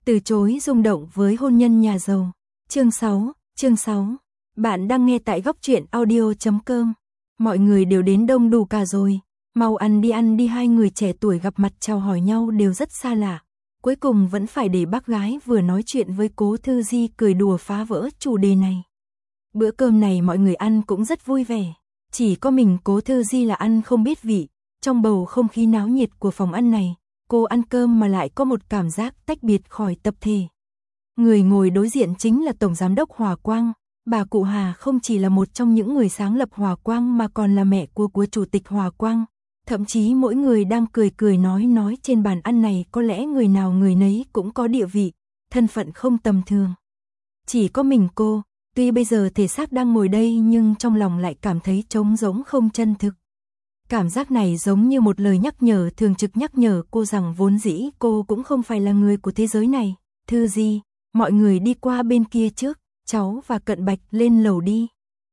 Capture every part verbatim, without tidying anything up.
Từ chối rung động với hôn nhân nhà giàu. Chương sáu, chương sáu. Bạn đang nghe tại góc truyện audio chấm com. Mọi người đều đến đông đủ cả rồi. Mau ăn đi ăn đi, hai người trẻ tuổi gặp mặt chào hỏi nhau đều rất xa lạ. Cuối cùng vẫn phải để bác gái vừa nói chuyện với Cố Thư Di cười đùa phá vỡ chủ đề này. Bữa cơm này mọi người ăn cũng rất vui vẻ. Chỉ có mình Cố Thư Di là ăn không biết vị. Trong bầu không khí náo nhiệt của phòng ăn này, cô ăn cơm mà lại có một cảm giác tách biệt khỏi tập thể. Người ngồi đối diện chính là Tổng Giám đốc Hòa Quang. Bà cụ Hà không chỉ là một trong những người sáng lập Hòa Quang mà còn là mẹ của của Chủ tịch Hòa Quang. Thậm chí mỗi người đang cười cười nói nói trên bàn ăn này có lẽ người nào người nấy cũng có địa vị, thân phận không tầm thường. Chỉ có mình cô, tuy bây giờ thể xác đang ngồi đây nhưng trong lòng lại cảm thấy trống rỗng không chân thực. Cảm giác này giống như một lời nhắc nhở thường trực nhắc nhở cô rằng vốn dĩ cô cũng không phải là người của thế giới này. Thư Di, mọi người đi qua bên kia trước, cháu và Cận Bạch lên lầu đi.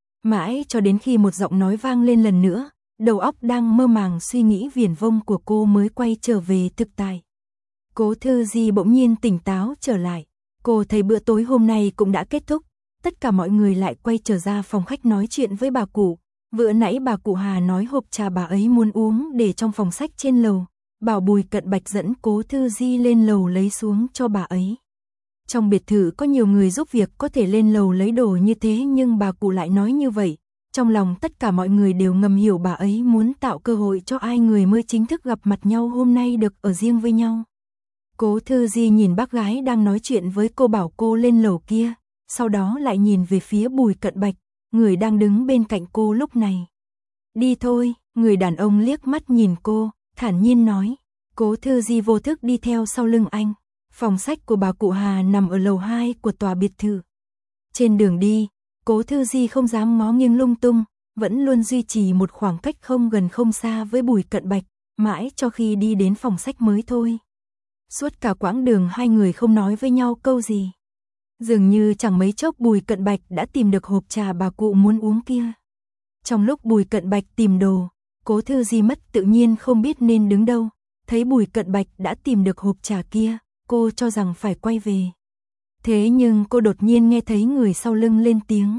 Mãi cho đến khi một giọng nói vang lên lần nữa, đầu óc đang mơ màng suy nghĩ viển vông của cô mới quay trở về thực tại. Cố Thư Di bỗng nhiên tỉnh táo trở lại. Cô thấy bữa tối hôm nay cũng đã kết thúc. Tất cả mọi người lại quay trở ra phòng khách nói chuyện với bà cụ. Vừa nãy bà cụ Hà nói hộp trà bà ấy muốn uống để trong phòng sách trên lầu. Bảo Bùi Cận Bạch dẫn Cố Thư Di lên lầu lấy xuống cho bà ấy. Trong biệt thự có nhiều người giúp việc có thể lên lầu lấy đồ như thế nhưng bà cụ lại nói như vậy. Trong lòng tất cả mọi người đều ngầm hiểu bà ấy muốn tạo cơ hội cho ai người mới chính thức gặp mặt nhau hôm nay được ở riêng với nhau. Cố Thư Di nhìn bác gái đang nói chuyện với cô bảo cô lên lầu kia, sau đó lại nhìn về phía Bùi Cận Bạch, người đang đứng bên cạnh cô lúc này. Đi thôi, người đàn ông liếc mắt nhìn cô, thản nhiên nói. Cố Thư Di vô thức đi theo sau lưng anh. Phòng sách của bà cụ Hà nằm ở lầu hai của tòa biệt thự. Trên đường đi, Cố Thư Di không dám ngó nghiêng lung tung, vẫn luôn duy trì một khoảng cách không gần không xa với Bùi Cận Bạch, mãi cho khi đi đến phòng sách mới thôi. Suốt cả quãng đường hai người không nói với nhau câu gì. Dường như chẳng mấy chốc Bùi Cận Bạch đã tìm được hộp trà bà cụ muốn uống kia. Trong lúc Bùi Cận Bạch tìm đồ, Cố Thư Di mất tự nhiên không biết nên đứng đâu. Thấy Bùi Cận Bạch đã tìm được hộp trà kia, cô cho rằng phải quay về. Thế nhưng cô đột nhiên nghe thấy người sau lưng lên tiếng.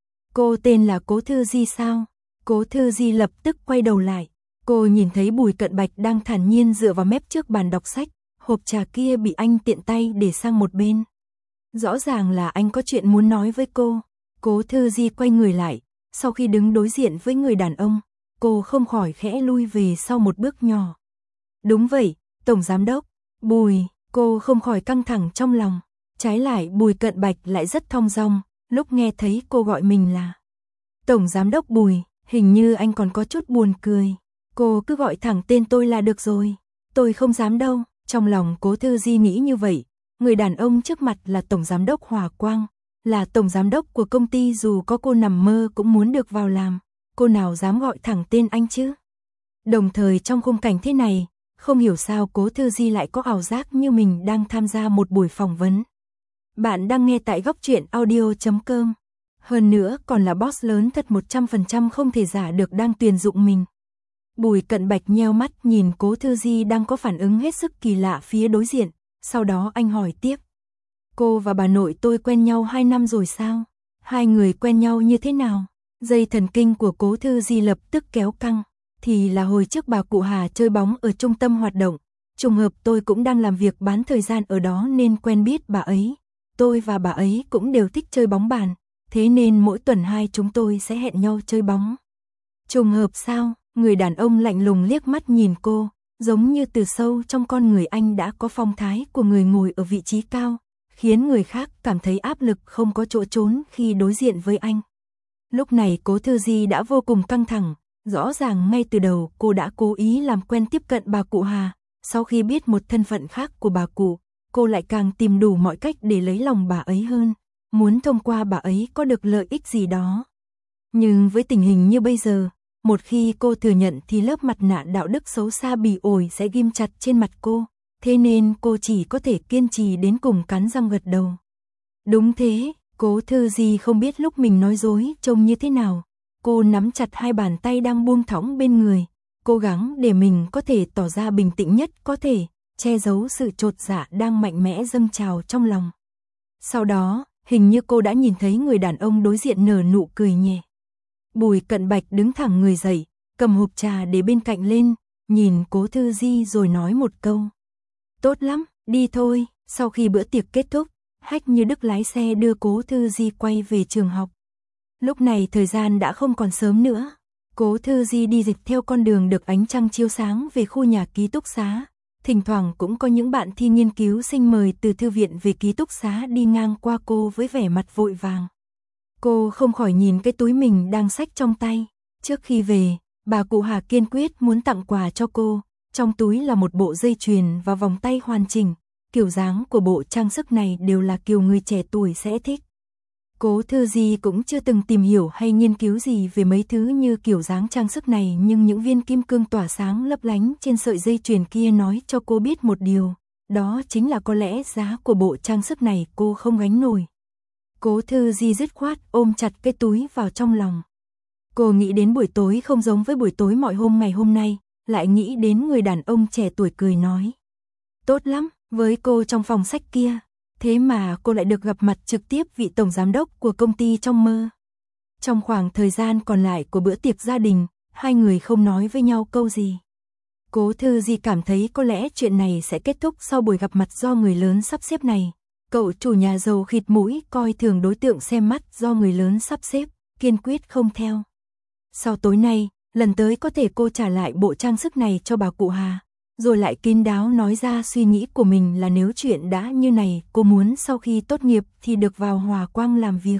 Cô tên là Cố Thư Di sao? Cố Thư Di lập tức quay đầu lại. Cô nhìn thấy Bùi Cận Bạch đang thản nhiên dựa vào mép trước bàn đọc sách. Hộp trà kia bị anh tiện tay để sang một bên. Rõ ràng là anh có chuyện muốn nói với cô. Cố Thư Di quay người lại. Sau khi đứng đối diện với người đàn ông, cô không khỏi khẽ lui về sau một bước nhỏ. Đúng vậy, Tổng Giám đốc. Bùi, cô không khỏi căng thẳng trong lòng. Trái lại Bùi Cận Bạch lại rất thong dong, lúc nghe thấy cô gọi mình là Tổng Giám đốc Bùi, hình như anh còn có chút buồn cười. Cô cứ gọi thẳng tên tôi là được rồi. Tôi không dám đâu. Trong lòng Cố Thư Di nghĩ như vậy. Người đàn ông trước mặt là Tổng Giám đốc Hòa Quang, là Tổng Giám đốc của công ty, dù có cô nằm mơ cũng muốn được vào làm. Cô nào dám gọi thẳng tên anh chứ? Đồng thời trong khung cảnh thế này, không hiểu sao Cố Thư Di lại có ảo giác như mình đang tham gia một buổi phỏng vấn. Bạn đang nghe tại góc truyện audio chấm com. Hơn nữa còn là boss lớn thật một trăm phần trăm không thể giả được đang tuyển dụng mình. Bùi Cận Bạch nheo mắt nhìn Cố Thư Di đang có phản ứng hết sức kỳ lạ phía đối diện. Sau đó anh hỏi tiếp. Cô và bà nội tôi quen nhau hai năm rồi sao? Hai người quen nhau như thế nào? Dây thần kinh của Cố Thư Di lập tức kéo căng. Thì là hồi trước bà cụ Hà chơi bóng ở trung tâm hoạt động. Trùng hợp tôi cũng đang làm việc bán thời gian ở đó nên quen biết bà ấy. Tôi và bà ấy cũng đều thích chơi bóng bàn. Thế nên mỗi tuần hai chúng tôi sẽ hẹn nhau chơi bóng. Trùng hợp sao? Người đàn ông lạnh lùng liếc mắt nhìn cô. Giống như từ sâu trong con người anh đã có phong thái của người ngồi ở vị trí cao. Khiến người khác cảm thấy áp lực không có chỗ trốn khi đối diện với anh. Lúc này Cố Thư Di đã vô cùng căng thẳng. Rõ ràng ngay từ đầu cô đã cố ý làm quen tiếp cận bà cụ Hà. Sau khi biết một thân phận khác của bà cụ, cô lại càng tìm đủ mọi cách để lấy lòng bà ấy hơn. Muốn thông qua bà ấy có được lợi ích gì đó. Nhưng với tình hình như bây giờ, một khi cô thừa nhận thì lớp mặt nạ đạo đức xấu xa bỉ ổi sẽ ghim chặt trên mặt cô. Thế nên cô chỉ có thể kiên trì đến cùng, cắn răng gật đầu. Đúng thế, Cố Thư Di không biết lúc mình nói dối trông như thế nào. Cô nắm chặt hai bàn tay đang buông thõng bên người, cố gắng để mình có thể tỏ ra bình tĩnh nhất có thể. che giấu sự chột dạ đang mạnh mẽ dâng trào trong lòng. Sau đó, hình như cô đã nhìn thấy người đàn ông đối diện nở nụ cười nhẹ. Bùi Cận Bạch đứng thẳng người dậy, cầm hộp trà để bên cạnh lên, nhìn Cố Thư Di rồi nói một câu. Tốt lắm, đi thôi. Sau khi bữa tiệc kết thúc, Hách Như Đức lái xe đưa Cố Thư Di quay về trường học. Lúc này thời gian đã không còn sớm nữa. Cố Thư Di đi dịch theo con đường được ánh trăng chiếu sáng về khu nhà ký túc xá. Thỉnh thoảng cũng có những bạn thi nghiên cứu sinh mời từ thư viện về ký túc xá đi ngang qua cô với vẻ mặt vội vàng. Cô không khỏi nhìn cái túi mình đang xách trong tay. Trước khi về, bà cụ Hà kiên quyết muốn tặng quà cho cô. Trong túi là một bộ dây chuyền và vòng tay hoàn chỉnh. Kiểu dáng của bộ trang sức này đều là kiểu người trẻ tuổi sẽ thích. Cố Thư Di cũng chưa từng tìm hiểu hay nghiên cứu gì về mấy thứ như kiểu dáng trang sức này, nhưng những viên kim cương tỏa sáng lấp lánh trên sợi dây chuyền kia nói cho cô biết một điều, đó chính là có lẽ giá của bộ trang sức này cô không gánh nổi. Cố Thư Di dứt khoát ôm chặt cái túi vào trong lòng. Cô nghĩ đến buổi tối không giống với buổi tối mọi hôm ngày hôm nay, lại nghĩ đến người đàn ông trẻ tuổi cười nói. Tốt lắm, với cô trong phòng sách kia. Thế mà cô lại được gặp mặt trực tiếp vị tổng giám đốc của công ty trong mơ. Trong khoảng thời gian còn lại của bữa tiệc gia đình, hai người không nói với nhau câu gì. Cố Thư Di cảm thấy có lẽ chuyện này sẽ kết thúc sau buổi gặp mặt do người lớn sắp xếp này. Cậu chủ nhà giàu khịt mũi coi thường đối tượng xem mắt do người lớn sắp xếp, kiên quyết không theo. Sau tối nay, lần tới có thể cô trả lại bộ trang sức này cho bà cụ Hà. Rồi lại kín đáo nói ra suy nghĩ của mình là nếu chuyện đã như này, cô muốn sau khi tốt nghiệp thì được vào Hòa Quang làm việc.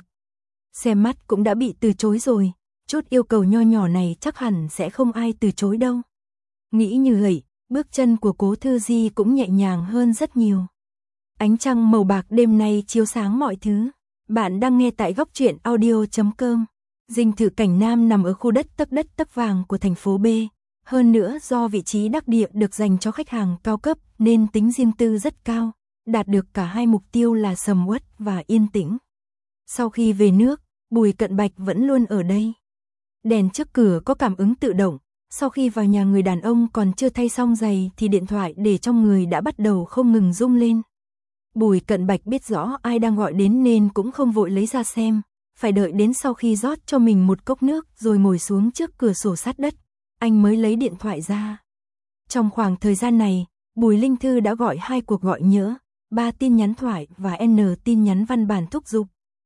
Xem mắt cũng đã bị từ chối rồi, chút yêu cầu nho nhỏ này chắc hẳn sẽ không ai từ chối đâu. Nghĩ như vậy, bước chân của Cố Thư Di cũng nhẹ nhàng hơn rất nhiều. Ánh trăng màu bạc đêm nay chiếu sáng mọi thứ. Bạn đang nghe tại góc truyện audio chấm com. Dinh thự Cảnh Nam nằm ở khu đất tấc đất tấc vàng của thành phố B. Hơn nữa do vị trí đắc địa được dành cho khách hàng cao cấp nên tính riêng tư rất cao, đạt được cả hai mục tiêu là sầm uất và yên tĩnh. Sau khi về nước, Bùi Cận Bạch vẫn luôn ở đây. Đèn trước cửa có cảm ứng tự động, sau khi vào nhà người đàn ông còn chưa thay xong giày thì điện thoại để trong người đã bắt đầu không ngừng rung lên. Bùi Cận Bạch biết rõ ai đang gọi đến nên cũng không vội lấy ra xem, phải đợi đến sau khi rót cho mình một cốc nước rồi ngồi xuống trước cửa sổ sát đất, anh mới lấy điện thoại ra. Trong khoảng thời gian này, Bùi Linh Thư đã gọi hai cuộc gọi nhỡ, ba tin nhắn thoại và N tin nhắn văn bản thúc giục.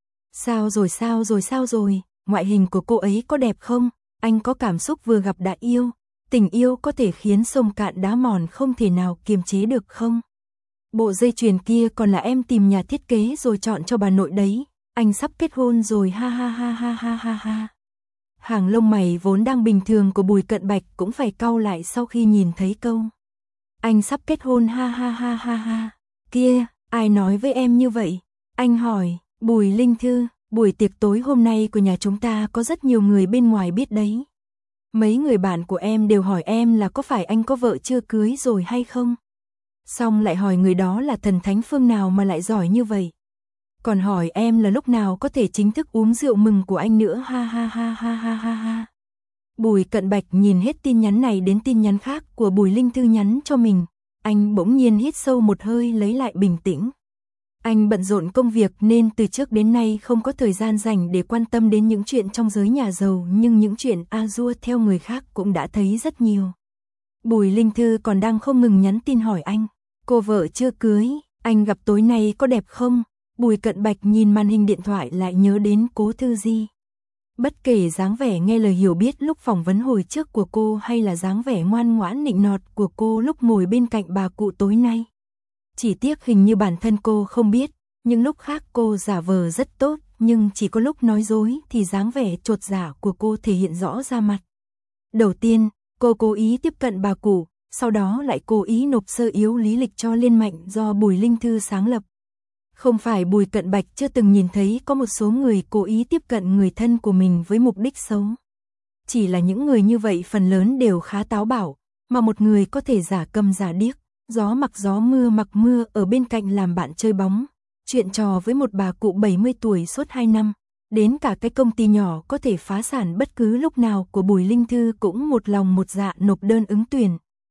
Sao rồi sao rồi sao rồi, ngoại hình của cô ấy có đẹp không? Anh có cảm xúc vừa gặp đã yêu, tình yêu có thể khiến sông cạn đá mòn không thể nào kiềm chế được không? Bộ dây chuyền kia còn là em tìm nhà thiết kế rồi chọn cho bà nội đấy, anh sắp kết hôn rồi ha ha ha ha ha ha ha. Hàng lông mày vốn đang bình thường của Bùi Cận Bạch cũng phải cau lại sau khi nhìn thấy câu anh sắp kết hôn ha ha ha ha ha. Kia, ai nói với em như vậy? Anh hỏi. Bùi Linh Thư, buổi tiệc tối hôm nay của nhà chúng ta có rất nhiều người bên ngoài biết đấy. Mấy người bạn của em đều hỏi em là có phải anh có vợ chưa cưới rồi hay không? Xong lại hỏi người đó là thần thánh phương nào mà lại giỏi như vậy. Còn hỏi em là lúc nào có thể chính thức uống rượu mừng của anh nữa ha ha ha ha ha ha ha. Bùi Cận Bạch nhìn hết tin nhắn này đến tin nhắn khác của Bùi Linh Thư nhắn cho mình. Anh bỗng nhiên hít sâu một hơi lấy lại bình tĩnh. Anh bận rộn công việc nên từ trước đến nay không có thời gian dành để quan tâm đến những chuyện trong giới nhà giàu, nhưng những chuyện a dua theo người khác cũng đã thấy rất nhiều. Bùi Linh Thư còn đang không ngừng nhắn tin hỏi anh, cô vợ chưa cưới, anh gặp tối nay có đẹp không? Bùi Cận Bạch nhìn màn hình điện thoại lại nhớ đến Cố Thư Di. Bất kể dáng vẻ nghe lời hiểu biết lúc phỏng vấn hồi trước của cô hay là dáng vẻ ngoan ngoãn nịnh nọt của cô lúc ngồi bên cạnh bà cụ tối nay. Chỉ tiếc hình như bản thân cô không biết, những lúc khác cô giả vờ rất tốt, nhưng chỉ có lúc nói dối thì dáng vẻ chột dạ của cô thể hiện rõ ra mặt. Đầu tiên, cô cố ý tiếp cận bà cụ, sau đó lại cố ý nộp sơ yếu lý lịch cho Liên Mạnh do Bùi Linh Thư sáng lập. Không phải Bùi Cận Bạch chưa từng nhìn thấy có một số người cố ý tiếp cận người thân của mình với mục đích xấu. Chỉ là những người như vậy phần lớn đều khá táo bạo, mà một người có thể giả câm giả điếc, gió mặc gió mưa mặc mưa ở bên cạnh làm bạn chơi bóng, chuyện trò với một bà cụ bảy mươi tuổi suốt hai năm, đến cả cái công ty nhỏ có thể phá sản bất cứ lúc nào của Bùi Linh Thư cũng một lòng một dạ nộp đơn ứng tuyển.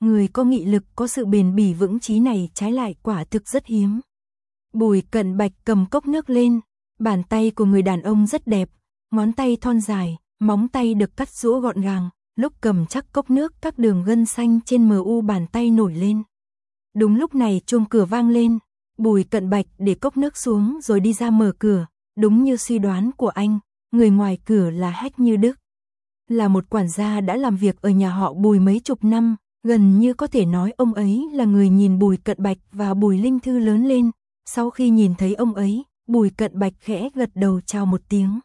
người có nghị lực, có sự bền bỉ vững chí này trái lại quả thực rất hiếm. Bùi Cận Bạch cầm cốc nước lên, bàn tay của người đàn ông rất đẹp, ngón tay thon dài, móng tay được cắt rũ gọn gàng, lúc cầm chắc cốc nước các đường gân xanh trên mờ u bàn tay nổi lên. Đúng lúc này chuông cửa vang lên, Bùi Cận Bạch để cốc nước xuống rồi đi ra mở cửa, đúng như suy đoán của anh, người ngoài cửa là Hách Như Đức. Là một quản gia đã làm việc ở nhà họ Bùi mấy chục năm, gần như có thể nói ông ấy là người nhìn Bùi Cận Bạch và Bùi Linh Thư lớn lên. Sau khi nhìn thấy ông ấy, Bùi Cận Bạch khẽ gật đầu chào một tiếng.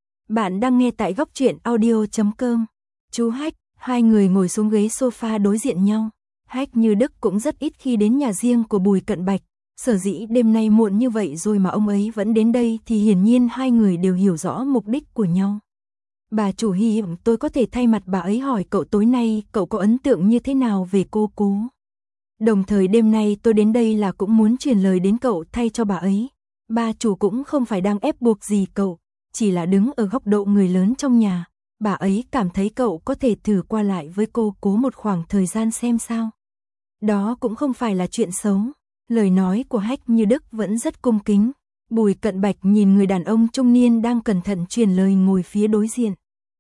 Bạn đang nghe tại góc truyện audio chấm com. Chú Hách, hai người ngồi xuống ghế sofa đối diện nhau. Hách Như Đức cũng rất ít khi đến nhà riêng của Bùi Cận Bạch. Sở dĩ đêm nay muộn như vậy rồi mà ông ấy vẫn đến đây thì hiển nhiên hai người đều hiểu rõ mục đích của nhau. Bà chủ hy vọng tôi có thể thay mặt bà ấy hỏi cậu tối nay cậu có ấn tượng như thế nào về cô Cố. Đồng thời đêm nay tôi đến đây là cũng muốn truyền lời đến cậu thay cho bà ấy. Bà chủ cũng không phải đang ép buộc gì cậu, chỉ là đứng ở góc độ người lớn trong nhà. Bà ấy cảm thấy cậu có thể thử qua lại với cô Cố một khoảng thời gian xem sao. Đó cũng không phải là chuyện xấu. Lời nói của Hách Như Đức vẫn rất cung kính. Bùi Cận Bạch nhìn người đàn ông trung niên đang cẩn thận truyền lời ngồi phía đối diện.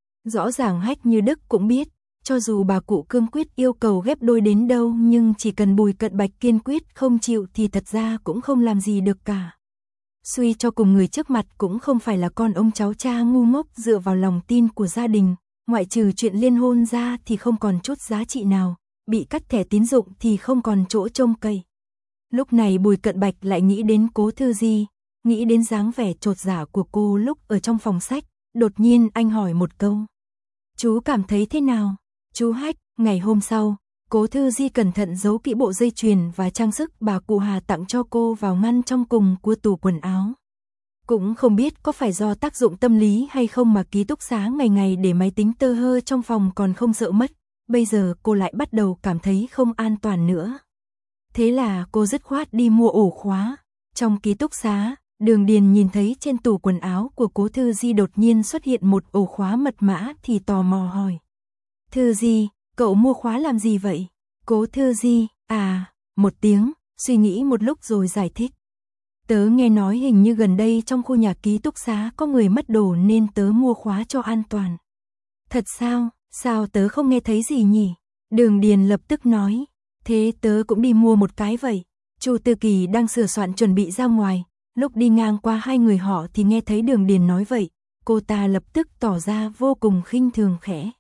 Rõ ràng Hách Như Đức cũng biết, cho dù bà cụ cương quyết yêu cầu ghép đôi đến đâu nhưng chỉ cần Bùi Cận Bạch kiên quyết không chịu thì thật ra cũng không làm gì được cả. Suy cho cùng người trước mặt cũng không phải là con ông cháu cha ngu ngốc dựa vào lòng tin của gia đình, ngoại trừ chuyện liên hôn ra thì không còn chút giá trị nào, bị cắt thẻ tín dụng thì không còn chỗ trông cậy. Lúc này Bùi Cận Bạch lại nghĩ đến Cố Thư Di, nghĩ đến dáng vẻ chột dạ của cô lúc ở trong phòng sách, đột nhiên anh hỏi một câu. Chú cảm thấy thế nào? Chú Hách, ngày hôm sau, Cố Thư Di cẩn thận giấu kỹ bộ dây chuyền và trang sức bà cụ Hà tặng cho cô vào ngăn trong cùng của tủ quần áo. Cũng không biết có phải do tác dụng tâm lý hay không mà ký túc xá ngày ngày để máy tính tơ hơ trong phòng còn không sợ mất, bây giờ cô lại bắt đầu cảm thấy không an toàn nữa. Thế là cô dứt khoát đi mua ổ khóa. Trong ký túc xá, Đường Điền nhìn thấy trên tủ quần áo của Cố Thư Di đột nhiên xuất hiện một ổ khóa mật mã thì tò mò hỏi. Thư Di, cậu mua khóa làm gì vậy? Cố Thư Di, à, một tiếng, suy nghĩ một lúc rồi giải thích. Tớ nghe nói hình như gần đây trong khu nhà ký túc xá có người mất đồ nên tớ mua khóa cho an toàn. Thật sao, sao tớ không nghe thấy gì nhỉ? Đường Điền lập tức nói. Thế tớ cũng đi mua một cái vậy. Chu Tư Kỳ đang sửa soạn chuẩn bị ra ngoài, lúc đi ngang qua hai người họ thì nghe thấy Đường Điền nói vậy, cô ta lập tức tỏ ra vô cùng khinh thường khẽ.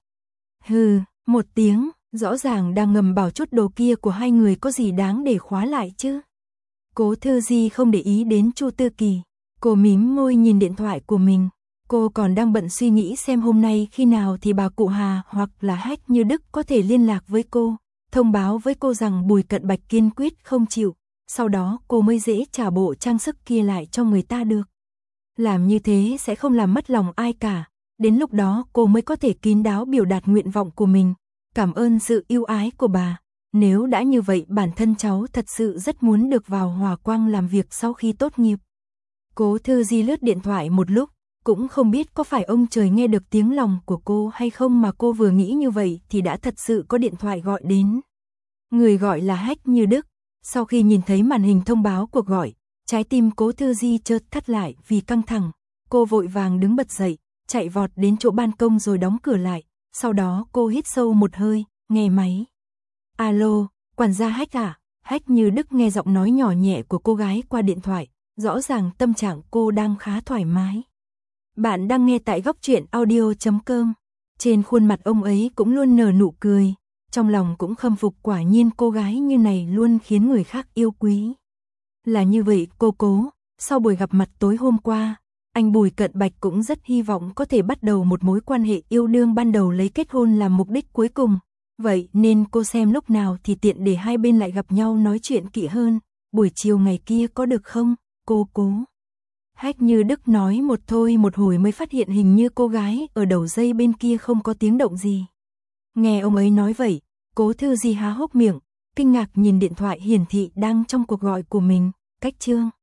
Hừ, một tiếng, rõ ràng đang ngầm bảo chút đồ kia của hai người có gì đáng để khóa lại chứ. Cố Thư Di không để ý đến Chu Tư Kỳ, cô mím môi nhìn điện thoại của mình, cô còn đang bận suy nghĩ xem hôm nay khi nào thì bà cụ Hà hoặc là Hách Như Đức có thể liên lạc với cô. Thông báo với cô rằng Bùi Cận Bạch kiên quyết không chịu, sau đó cô mới dễ trả bộ trang sức kia lại cho người ta được. Làm như thế sẽ không làm mất lòng ai cả, đến lúc đó cô mới có thể kín đáo biểu đạt nguyện vọng của mình, cảm ơn sự yêu ái của bà. Nếu đã như vậy bản thân cháu thật sự rất muốn được vào Hòa Quang làm việc sau khi tốt nghiệp. Cố Thư Di lướt điện thoại một lúc, cũng không biết có phải ông trời nghe được tiếng lòng của cô hay không mà cô vừa nghĩ như vậy thì đã thật sự có điện thoại gọi đến. Người gọi là Hách Như Đức. Sau khi nhìn thấy màn hình thông báo cuộc gọi, trái tim Cố Thư Di chợt thắt lại vì căng thẳng. Cô vội vàng đứng bật dậy, chạy vọt đến chỗ ban công rồi đóng cửa lại. Sau đó cô hít sâu một hơi, nghe máy. Alo, quản gia Hách à? Hách Như Đức nghe giọng nói nhỏ nhẹ của cô gái qua điện thoại, rõ ràng tâm trạng cô đang khá thoải mái. Bạn đang nghe tại góc truyện audio chấm com. Trên khuôn mặt ông ấy cũng luôn nở nụ cười, trong lòng cũng khâm phục quả nhiên cô gái như này luôn khiến người khác yêu quý. Là như vậy cô Cố, sau buổi gặp mặt tối hôm qua, anh Bùi Cận Bạch cũng rất hy vọng có thể bắt đầu một mối quan hệ yêu đương ban đầu lấy kết hôn làm mục đích cuối cùng. Vậy nên cô xem lúc nào thì tiện để hai bên lại gặp nhau nói chuyện kỹ hơn, buổi chiều ngày kia có được không, cô Cố? Hách Như Đức nói một thôi một hồi mới phát hiện hình như cô gái ở đầu dây bên kia không có tiếng động gì. Nghe ông ấy nói vậy, Cố Thư Di há hốc miệng, kinh ngạc nhìn điện thoại hiển thị đang trong cuộc gọi của mình, cách chương.